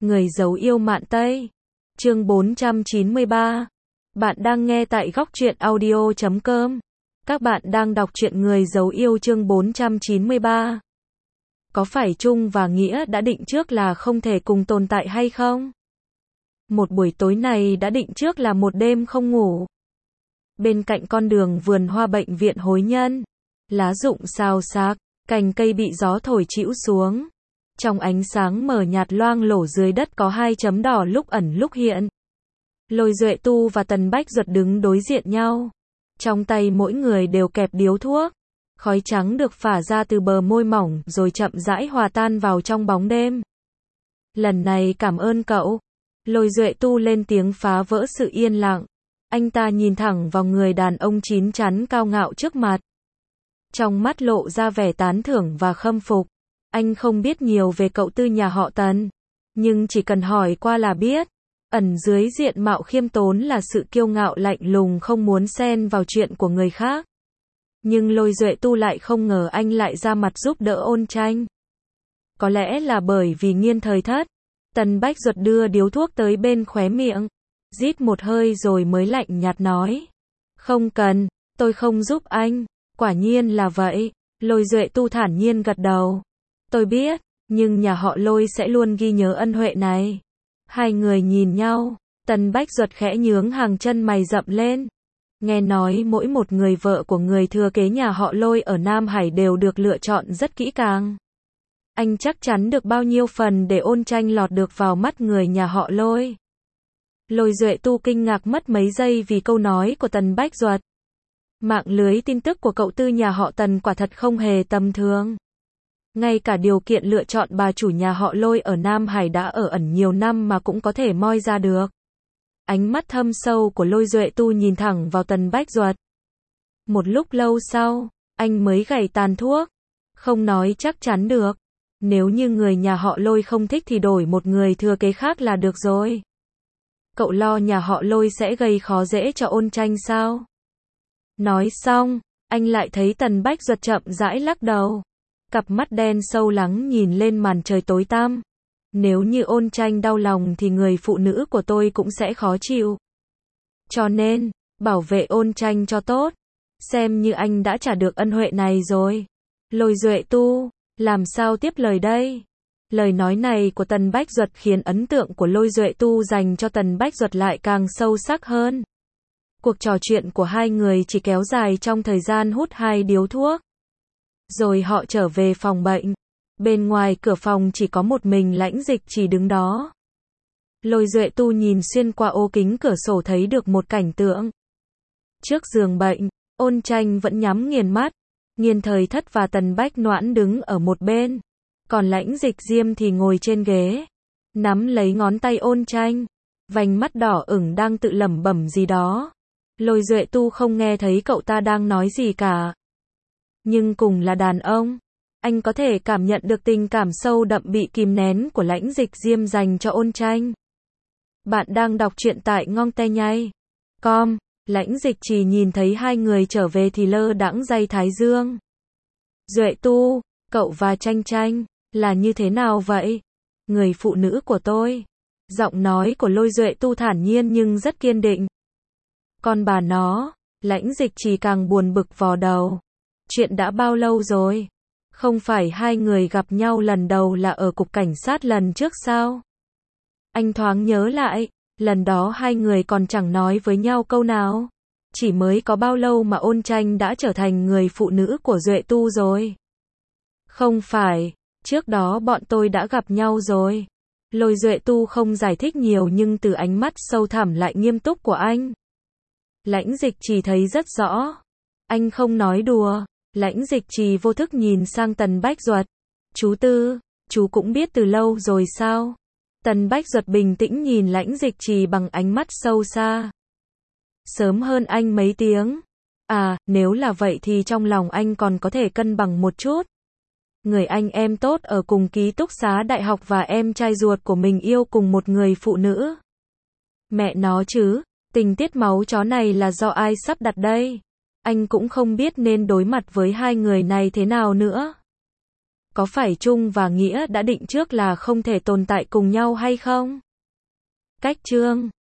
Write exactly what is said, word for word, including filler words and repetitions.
Người giấu yêu mạn Tây. Chương bốn trăm chín mươi ba. Bạn đang nghe tại góc truyện audio chấm com. Các bạn đang đọc truyện Người giấu yêu chương bốn trăm chín mươi ba. Có phải Trung và Nghĩa đã định trước là không thể cùng tồn tại hay không? Một buổi tối này đã định trước là một đêm không ngủ. Bên cạnh con đường vườn hoa bệnh viện Hối Nhân, lá rụng xào xạc, cành cây bị gió thổi chĩu xuống. Trong ánh sáng mờ nhạt loang lổ dưới đất có hai chấm đỏ lúc ẩn lúc hiện. Lôi Duệ Tu và Tần Bách Duật đứng đối diện nhau. Trong tay mỗi người đều kẹp điếu thuốc. Khói trắng được phả ra từ bờ môi mỏng rồi chậm rãi hòa tan vào trong bóng đêm. Lần này cảm ơn cậu. Lôi Duệ Tu lên tiếng phá vỡ sự yên lặng. Anh ta nhìn thẳng vào người đàn ông chín chắn cao ngạo trước mặt. Trong mắt lộ ra vẻ tán thưởng và khâm phục. Anh không biết nhiều về cậu Tư nhà họ Tần, nhưng chỉ cần hỏi qua là biết. Ẩn dưới diện mạo khiêm tốn là sự kiêu ngạo lạnh lùng không muốn xen vào chuyện của người khác. Nhưng Lôi Duệ Tu lại không ngờ anh lại ra mặt giúp đỡ Ôn Tranh. Có lẽ là bởi vì nghiên thời thất. Tần Bách Duật đưa điếu thuốc tới bên khóe miệng, rít một hơi rồi mới lạnh nhạt nói. Không cần, tôi không giúp anh. Quả nhiên là vậy. Lôi Duệ Tu thản nhiên gật đầu. Tôi biết, nhưng nhà họ Lôi sẽ luôn ghi nhớ ân huệ này. Hai người nhìn nhau, Tần Bách Duật khẽ nhướng hàng chân mày rậm lên. Nghe nói mỗi một người vợ của người thừa kế nhà họ Lôi ở Nam Hải đều được lựa chọn rất kỹ càng. Anh chắc chắn được bao nhiêu phần để Ôn Tranh lọt được vào mắt người nhà họ Lôi. Lôi Duệ Tu kinh ngạc mất mấy giây vì câu nói của Tần Bách Duật. Mạng lưới tin tức của cậu Tư nhà họ Tần quả thật không hề tầm thường. Ngay cả điều kiện lựa chọn bà chủ nhà họ Lôi ở Nam Hải đã ở ẩn nhiều năm mà cũng có thể moi ra được. Ánh mắt thâm sâu của Lôi Duệ Tu nhìn thẳng vào Tần Bách Duật. Một lúc lâu sau, anh mới gảy tàn thuốc. Không nói chắc chắn được. Nếu như người nhà họ Lôi không thích thì đổi một người thừa kế khác là được rồi. Cậu lo nhà họ Lôi sẽ gây khó dễ cho Ôn Tranh sao? Nói xong, anh lại thấy Tần Bách Duật chậm rãi lắc đầu. Cặp mắt đen sâu lắng nhìn lên màn trời tối tăm. Nếu như Ôn Tranh đau lòng thì người phụ nữ của tôi cũng sẽ khó chịu. Cho nên, bảo vệ Ôn Tranh cho tốt. Xem như anh đã trả được ân huệ này rồi. Lôi Duệ Tu, làm sao tiếp lời đây? Lời nói này của Tần Bách Duật khiến ấn tượng của Lôi Duệ Tu dành cho Tần Bách Duật lại càng sâu sắc hơn. Cuộc trò chuyện của hai người chỉ kéo dài trong thời gian hút hai điếu thuốc. Rồi họ trở về phòng bệnh. Bên ngoài cửa phòng chỉ có một mình Lãnh Dịch Trì đứng đó. Lôi Duệ Tu nhìn xuyên qua ô kính cửa sổ thấy được một cảnh tượng. Trước giường bệnh, Ôn Tranh vẫn nhắm nghiền mắt. Nghiên thời thất và Tần Bách Noãn đứng ở một bên. Còn Lãnh Dịch Diêm thì ngồi trên ghế. Nắm lấy ngón tay Ôn Tranh. Vành mắt đỏ ửng đang tự lẩm bẩm gì đó. Lôi Duệ Tu không nghe thấy cậu ta đang nói gì cả. Nhưng cùng là đàn ông, anh có thể cảm nhận được tình cảm sâu đậm bị kìm nén của Lãnh Dịch Diêm dành cho Ôn Tranh. Bạn đang đọc truyện tại ngong te nhây chấm com. Lãnh Dịch Trì nhìn thấy hai người trở về thì lơ đãng day thái dương. Duệ Tu, cậu và Tranh Tranh, là như thế nào vậy? Người phụ nữ của tôi. Giọng nói của Lôi Duệ Tu thản nhiên nhưng rất kiên định. Con bà nó, Lãnh Dịch Trì càng buồn bực vò đầu. Chuyện đã bao lâu rồi? Không phải hai người gặp nhau lần đầu là ở cục cảnh sát lần trước sao? Anh thoáng nhớ lại, lần đó hai người còn chẳng nói với nhau câu nào. Chỉ mới có bao lâu mà Ôn Tranh đã trở thành người phụ nữ của Duệ Tu rồi? Không phải, trước đó bọn tôi đã gặp nhau rồi. Lôi Duệ Tu không giải thích nhiều nhưng từ ánh mắt sâu thẳm lại nghiêm túc của anh, Lãnh Dịch Trì thấy rất rõ. Anh không nói đùa. Lãnh Dịch Trì vô thức nhìn sang Tần Bách Duật. Chú Tư, chú cũng biết từ lâu rồi sao? Tần Bách Duật bình tĩnh nhìn Lãnh Dịch Trì bằng ánh mắt sâu xa. Sớm hơn anh mấy tiếng. À, nếu là vậy thì trong lòng anh còn có thể cân bằng một chút. Người anh em tốt ở cùng ký túc xá đại học và em trai ruột của mình yêu cùng một người phụ nữ. Mẹ nó chứ, tình tiết máu chó này là do ai sắp đặt đây? Anh cũng không biết nên đối mặt với hai người này thế nào nữa. Có phải Trung và Nghĩa đã định trước là không thể tồn tại cùng nhau hay không? Cách chương